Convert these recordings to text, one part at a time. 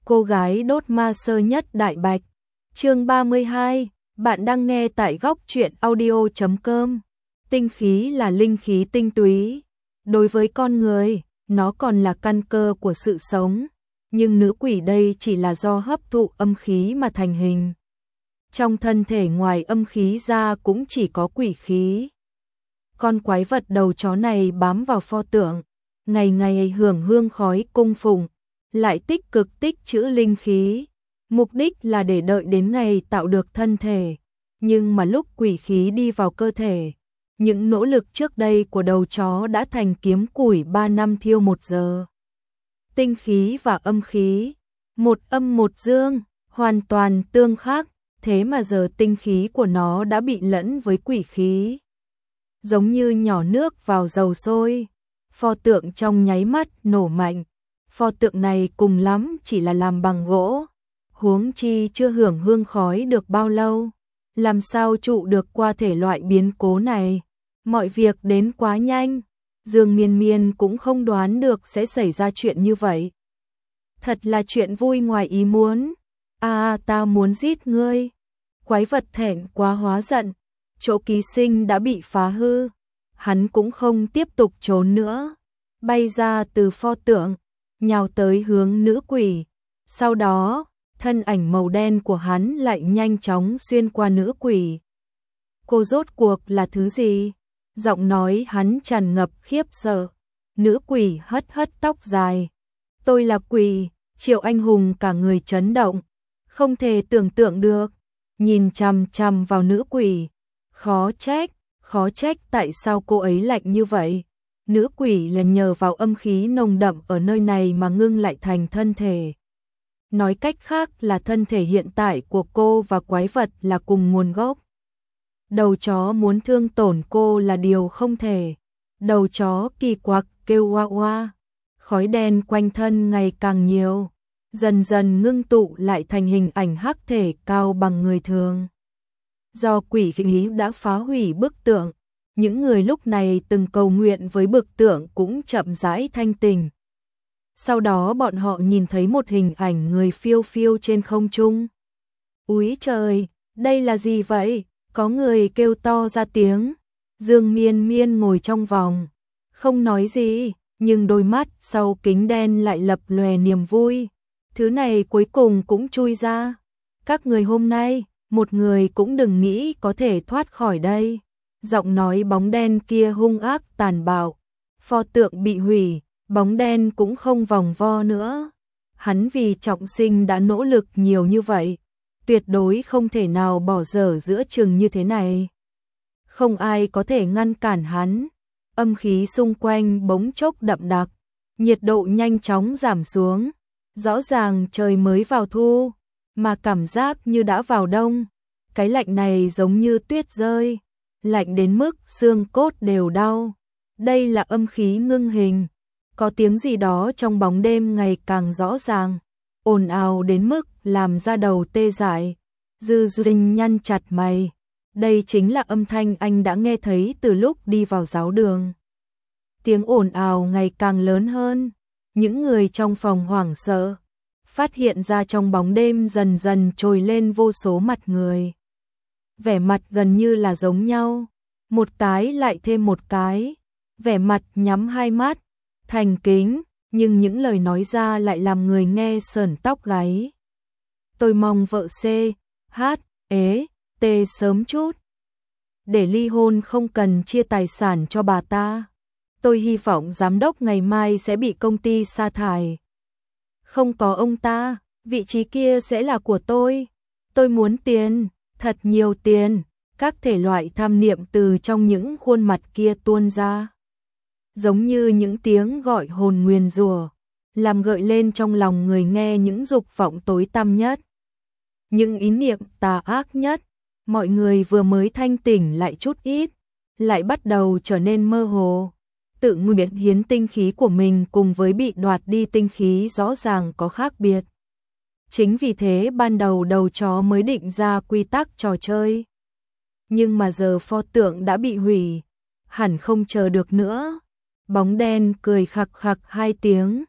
Cô gái đốt ma sơ nhất đại bạch. Chương 32, bạn đang nghe tại góc truyện audio.com. Tinh khí là linh khí tinh túy. Đối với con người, nó còn là căn cơ của sự sống. Nhưng nữ quỷ đây chỉ là do hấp thụ âm khí mà thành hình. Trong thân thể ngoài âm khí ra cũng chỉ có quỷ khí. Con quái vật đầu chó này bám vào pho tượng, ngày ngày hưởng hương khói cung phụng, lại tích cực tích trữ linh khí. Mục đích là để đợi đến ngày tạo được thân thể. Nhưng mà lúc quỷ khí đi vào cơ thể, những nỗ lực trước đây của đầu chó đã thành kiếm củi 3 năm thiêu 1 giờ. Tinh khí và âm khí, một âm một dương, hoàn toàn tương khắc, thế mà giờ tinh khí của nó đã bị lẫn với quỷ khí. Giống như nhỏ nước vào dầu sôi, pho tượng trong nháy mắt nổ mạnh. Pho tượng này cùng lắm chỉ là làm bằng gỗ, huống chi chưa hưởng hương khói được bao lâu, làm sao trụ được qua thể loại biến cố này. Mọi việc đến quá nhanh, Dương Miên Miên cũng không đoán được sẽ xảy ra chuyện như vậy. Thật là chuyện vui ngoài ý muốn. Ta muốn giết ngươi. Quái vật thẹn quá hóa giận, chỗ ký sinh đã bị phá hư, hắn cũng không tiếp tục trốn nữa, bay ra từ pho tượng, nhào tới hướng nữ quỷ. Sau đó, thân ảnh màu đen của hắn lại nhanh chóng xuyên qua nữ quỷ. Cô rốt cuộc là thứ gì? Giọng nói hắn tràn ngập khiếp sợ. Nữ quỷ hất hất tóc dài. Tôi là quỷ. Triệu Anh Hùng cả người chấn động, không thể tưởng tượng được, nhìn chằm chằm vào nữ quỷ. Khó trách tại sao cô ấy lạnh như vậy. Nữ quỷ là nhờ vào âm khí nồng đậm ở nơi này mà ngưng lại thành thân thể. Nói cách khác là thân thể hiện tại của cô và quái vật là cùng nguồn gốc. Đầu chó muốn thương tổn cô là điều không thể. Đầu chó kỳ quặc kêu oa oa. Khói đen quanh thân ngày càng nhiều, dần dần ngưng tụ lại thành hình ảnh hắc thể cao bằng người thường. Do quỷ khí đã phá hủy bức tượng, những người lúc này từng cầu nguyện với bức tượng cũng chậm rãi thanh tỉnh. Sau đó bọn họ nhìn thấy một hình ảnh người phiêu phiêu trên không trung. Úi trời, đây là gì vậy? Có người kêu to ra tiếng. Dương Miên Miên ngồi trong vòng, không nói gì, nhưng đôi mắt sau kính đen lại lập lòe niềm vui. Thứ này cuối cùng cũng chui ra. Các người hôm nay, một người cũng đừng nghĩ có thể thoát khỏi đây. Giọng nói bóng đen kia hung ác tàn bạo. Pho tượng bị hủy, bóng đen cũng không vòng vo nữa. Hắn vì trọng sinh đã nỗ lực nhiều như vậy, tuyệt đối không thể nào bỏ dở giữa chừng như thế này. Không ai có thể ngăn cản hắn. Âm khí xung quanh bỗng chốc đậm đặc, nhiệt độ nhanh chóng giảm xuống. Rõ ràng trời mới vào thu, mà cảm giác như đã vào đông. Cái lạnh này giống như tuyết rơi, lạnh đến mức xương cốt đều đau. Đây là âm khí ngưng hình. Có tiếng gì đó trong bóng đêm ngày càng rõ ràng, ồn ào đến mức làm da đầu tê dại. Dư Dinh nhăn chặt mày. Đây chính là âm thanh anh đã nghe thấy từ lúc đi vào giáo đường. Tiếng ồn ào ngày càng lớn hơn. Những người trong phòng hoảng sợ, phát hiện ra trong bóng đêm dần dần trồi lên vô số mặt người. Vẻ mặt gần như là giống nhau, một cái lại thêm một cái, vẻ mặt nhắm hai mắt, thành kính, nhưng những lời nói ra lại làm người nghe sởn tóc gáy. Tôi mong vợ C, H, ế, T sớm chút, để ly hôn không cần chia tài sản cho bà ta. Tôi hy vọng giám đốc ngày mai sẽ bị công ty sa thải. Không có ông ta, vị trí kia sẽ là của tôi. Tôi muốn tiền, thật nhiều tiền. Các thể loại tham niệm từ trong những khuôn mặt kia tuôn ra, giống như những tiếng gọi hồn nguyền rủa, làm gợi lên trong lòng người nghe những dục vọng tối tăm nhất, những ý niệm tà ác nhất. Mọi người vừa mới thanh tỉnh lại chút ít, lại bắt đầu trở nên mơ hồ. Tự nguyện hiến tinh khí của mình cùng với bị đoạt đi tinh khí rõ ràng có khác biệt. Chính vì thế ban đầu đầu chó mới định ra quy tắc trò chơi. Nhưng mà giờ pho tượng đã bị hủy, hẳn không chờ được nữa. Bóng đen cười khặc khặc 2 tiếng,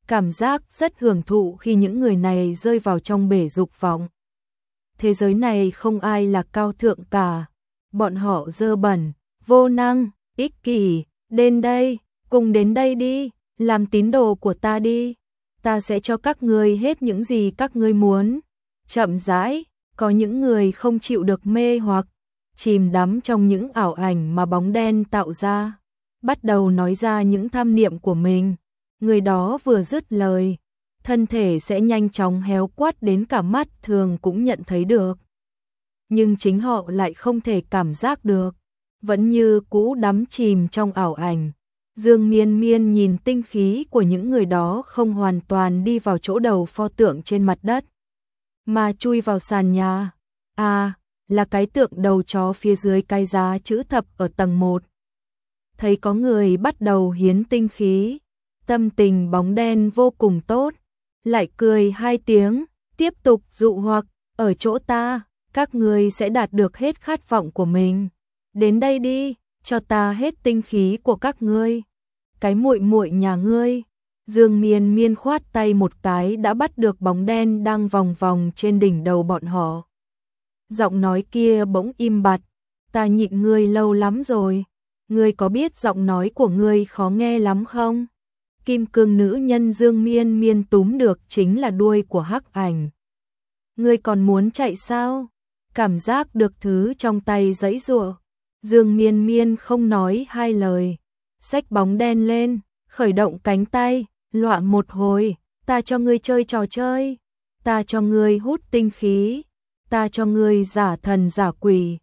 cảm giác rất hưởng thụ khi những người này rơi vào trong bể dục vọng. Thế giới này không ai là cao thượng cả, bọn họ dơ bẩn, vô năng, ích kỷ, đến đây, cùng đến đây đi, làm tín đồ của ta đi, ta sẽ cho các ngươi hết những gì các ngươi muốn. Chậm rãi, có những người không chịu được mê hoặc, chìm đắm trong những ảo ảnh mà bóng đen tạo ra, bắt đầu nói ra những tham niệm của mình. Người đó vừa dứt lời, thân thể sẽ nhanh chóng héo quắt đến cả mắt thường cũng nhận thấy được. Nhưng chính họ lại không thể cảm giác được, vẫn như cũ đắm chìm trong ảo ảnh. Dương Miên Miên nhìn tinh khí của những người đó không hoàn toàn đi vào chỗ đầu pho tượng trên mặt đất, mà chui vào sàn nhà. À, là cái tượng đầu chó phía dưới cái giá chữ thập ở tầng 1. Thấy có người bắt đầu hiến tinh khí, tâm tình bóng đen vô cùng tốt, lại cười 2 tiếng, tiếp tục dụ hoặc, ở chỗ ta, các ngươi sẽ đạt được hết khát vọng của mình. Đến đây đi, cho ta hết tinh khí của các ngươi. Cái muội muội nhà ngươi. Dương Miên Miên khoát tay một cái đã bắt được bóng đen đang vòng vòng trên đỉnh đầu bọn họ. Giọng nói kia bỗng im bặt, ta nhịn ngươi lâu lắm rồi, ngươi có biết giọng nói của ngươi khó nghe lắm không? Kim cương nữ nhân Dương Miên Miên túm được chính là đuôi của hắc ảnh. Ngươi còn muốn chạy sao? Cảm giác được thứ trong tay giãy giụa. Dương Miên Miên không nói 2 lời, xách bóng đen lên, khởi động cánh tay, loạn một hồi, ta cho ngươi chơi trò chơi, ta cho ngươi hút tinh khí, ta cho ngươi giả thần giả quỷ.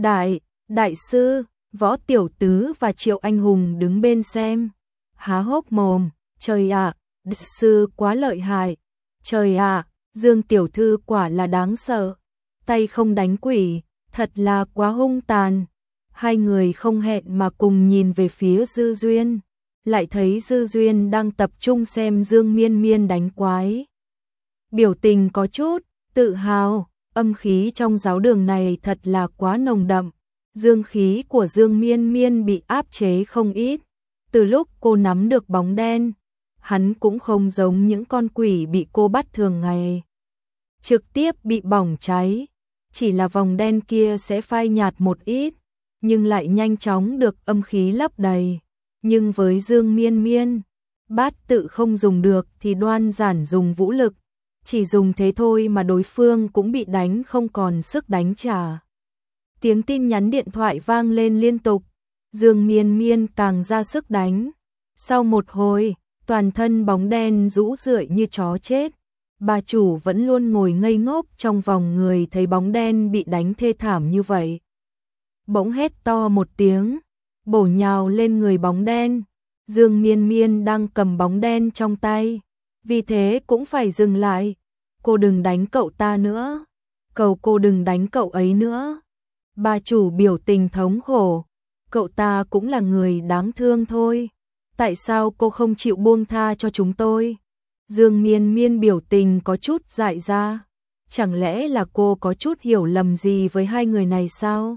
Đại sư, Võ Tiểu Tứ và Triệu Anh Hùng đứng bên xem, há hốc mồm, trời ạ, sư quá lợi hại, trời ạ, Dương tiểu thư quả là đáng sợ, tay không đánh quỷ, thật là quá hung tàn. Hai người không hẹn mà cùng nhìn về phía Dư Duyên, lại thấy Dư Duyên đang tập trung xem Dương Miên Miên đánh quái. Biểu tình có chút tự hào, âm khí trong giáo đường này thật là quá nồng đậm. Dương khí của Dương Miên Miên bị áp chế không ít. Từ lúc cô nắm được bóng đen, hắn cũng không giống những con quỷ bị cô bắt thường ngày, trực tiếp bị bỏng cháy. Chỉ là vòng đen kia sẽ phai nhạt một ít, nhưng lại nhanh chóng được âm khí lấp đầy. Nhưng với Dương Miên Miên, bát tự không dùng được thì đoan giản dùng vũ lực, chỉ dùng thế thôi mà đối phương cũng bị đánh không còn sức đánh trả. Tiếng tin nhắn điện thoại vang lên liên tục, Dương Miên Miên càng ra sức đánh. Sau một hồi, toàn thân bóng đen rũ rượi như chó chết. Bà chủ vẫn luôn ngồi ngây ngốc trong vòng người thấy bóng đen bị đánh thê thảm như vậy. Bỗng hét to một tiếng, bổ nhào lên người bóng đen. Dương Miên Miên đang cầm bóng đen trong tay, vì thế cũng phải dừng lại. Cô đừng đánh cậu ta nữa, cầu cô đừng đánh cậu ấy nữa. Bà chủ biểu tình thống khổ, cậu ta cũng là người đáng thương thôi. Tại sao cô không chịu buông tha cho chúng tôi? Dương Miên Miên biểu tình có chút dại ra. Chẳng lẽ là cô có chút hiểu lầm gì với hai người này sao?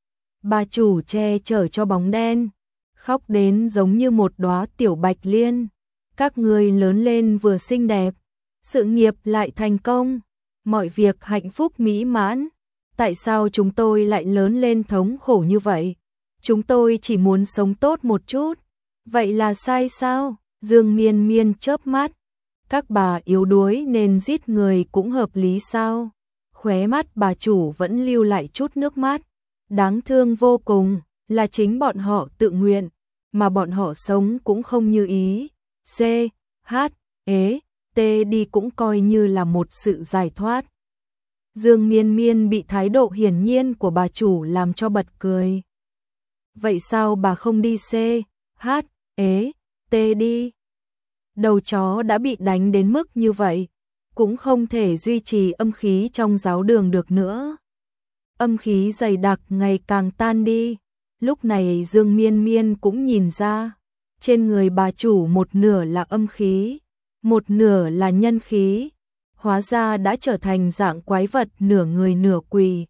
Bà chủ che chở cho bóng đen, khóc đến giống như một đóa tiểu bạch liên. Các người lớn lên vừa xinh đẹp, sự nghiệp lại thành công, mọi việc hạnh phúc mỹ mãn. Tại sao chúng tôi lại lớn lên thống khổ như vậy? Chúng tôi chỉ muốn sống tốt một chút. Vậy là sai sao? Dương Miên Miên chớp mắt. Các bà yếu đuối nên giết người cũng hợp lý sao? Khóe mắt bà chủ vẫn lưu lại chút nước mắt. Đáng thương vô cùng, là chính bọn họ tự nguyện, mà bọn họ sống cũng không như ý. C, H, E, T đi cũng coi như là một sự giải thoát. Dương Miên Miên bị thái độ hiển nhiên của bà chủ làm cho bật cười. Vậy sao bà không đi C, H, E, T đi? Đầu chó đã bị đánh đến mức như vậy, cũng không thể duy trì âm khí trong giáo đường được nữa. Âm khí dày đặc ngày càng tan đi. Lúc này Dương Miên Miên cũng nhìn ra, trên người bà chủ một nửa là âm khí, một nửa là nhân khí. Hóa ra đã trở thành dạng quái vật nửa người nửa quỷ.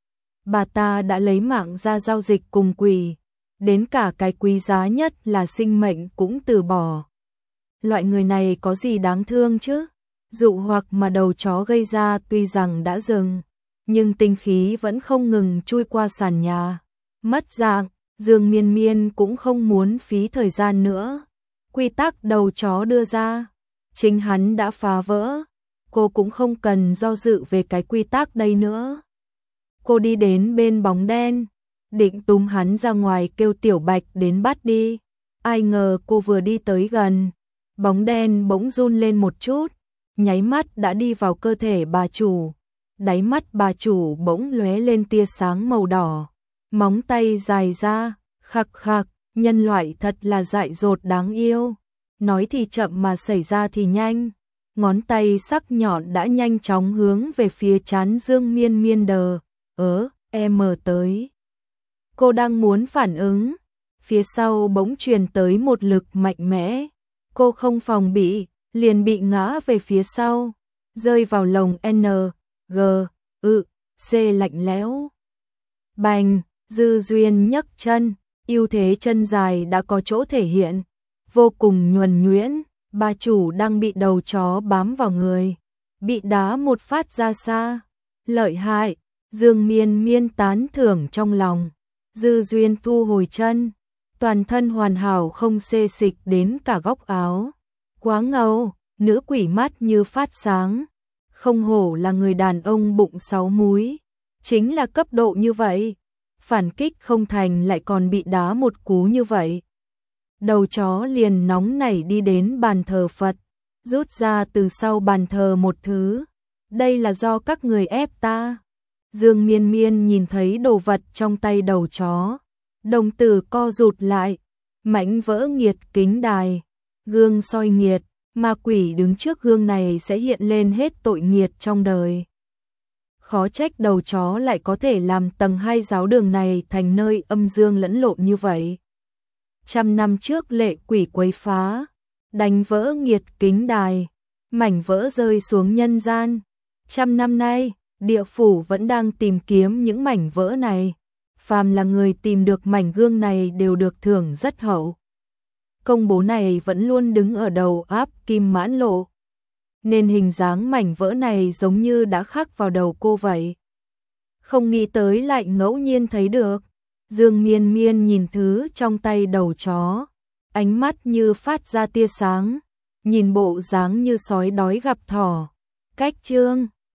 Bà ta đã lấy mạng ra giao dịch cùng quỷ, đến cả cái quý giá nhất là sinh mệnh cũng từ bỏ. Loại người này có gì đáng thương chứ? Dụ hoặc mà đầu chó gây ra tuy rằng đã dừng, nhưng tinh khí vẫn không ngừng chui qua sàn nhà. Mất dạng, Dương Miên Miên cũng không muốn phí thời gian nữa. Quy tắc đầu chó đưa ra, chính hắn đã phá vỡ, cô cũng không cần do dự về cái quy tắc đây nữa. Cô đi đến bên bóng đen, định túm hắn ra ngoài kêu Tiểu Bạch đến bắt đi. Ai ngờ cô vừa đi tới gần, bóng đen bỗng run lên một chút, nháy mắt đã đi vào cơ thể bà chủ. Đáy mắt bà chủ bỗng lóe lên tia sáng màu đỏ, móng tay dài ra, khạc khạc, nhân loại thật là dại dột đáng yêu. Nói thì chậm mà xảy ra thì nhanh, ngón tay sắc nhọn đã nhanh chóng hướng về phía trán Dương Miên Miên đờ, em tới. Cô đang muốn phản ứng, phía sau bỗng truyền tới một lực mạnh mẽ, cô không phòng bị, liền bị ngã về phía sau, rơi vào lồng C lạnh lẽo. Bành, Dư Duyên nhấc chân, ưu thế chân dài đã có chỗ thể hiện, vô cùng nhuần nhuyễn, bà chủ đang bị đầu chó bám vào người, bị đá một phát ra xa. Lợi hại, Dương Miên Miên tán thưởng trong lòng. Dư Duyên thu hồi chân, toàn thân hoàn hảo không xê xịch đến cả góc áo. Quá ngầu, nữ quỷ mắt như phát sáng. Không hổ là người đàn ông bụng 6 múi, chính là cấp độ như vậy. Phản kích không thành lại còn bị đá một cú như vậy. Đầu chó liền nóng nảy đi đến bàn thờ Phật, rút ra từ sau bàn thờ một thứ. Đây là do các người ép ta. Dương Miên Miên nhìn thấy đồ vật trong tay đầu chó, đồng tử co rụt lại, mảnh vỡ nghiệt kính đài, gương soi nghiệt, ma quỷ đứng trước gương này sẽ hiện lên hết tội nghiệt trong đời. Khó trách đầu chó lại có thể làm tầng 2 giáo đường này thành nơi âm dương lẫn lộn như vậy. 100 năm trước lệ quỷ quấy phá, đánh vỡ nghiệt kính đài, mảnh vỡ rơi xuống nhân gian. 100 năm nay, địa phủ vẫn đang tìm kiếm những mảnh vỡ này. Phàm là người tìm được mảnh gương này đều được thưởng rất hậu. Công bố này vẫn luôn đứng ở đầu áp Kim Mãn Lộ, nên hình dáng mảnh vỡ này giống như đã khắc vào đầu cô vậy. Không nghĩ tới lại ngẫu nhiên thấy được. Dương Miên Miên nhìn thứ trong tay đầu chó, ánh mắt như phát ra tia sáng, nhìn bộ dáng như sói đói gặp thỏ. Cách chương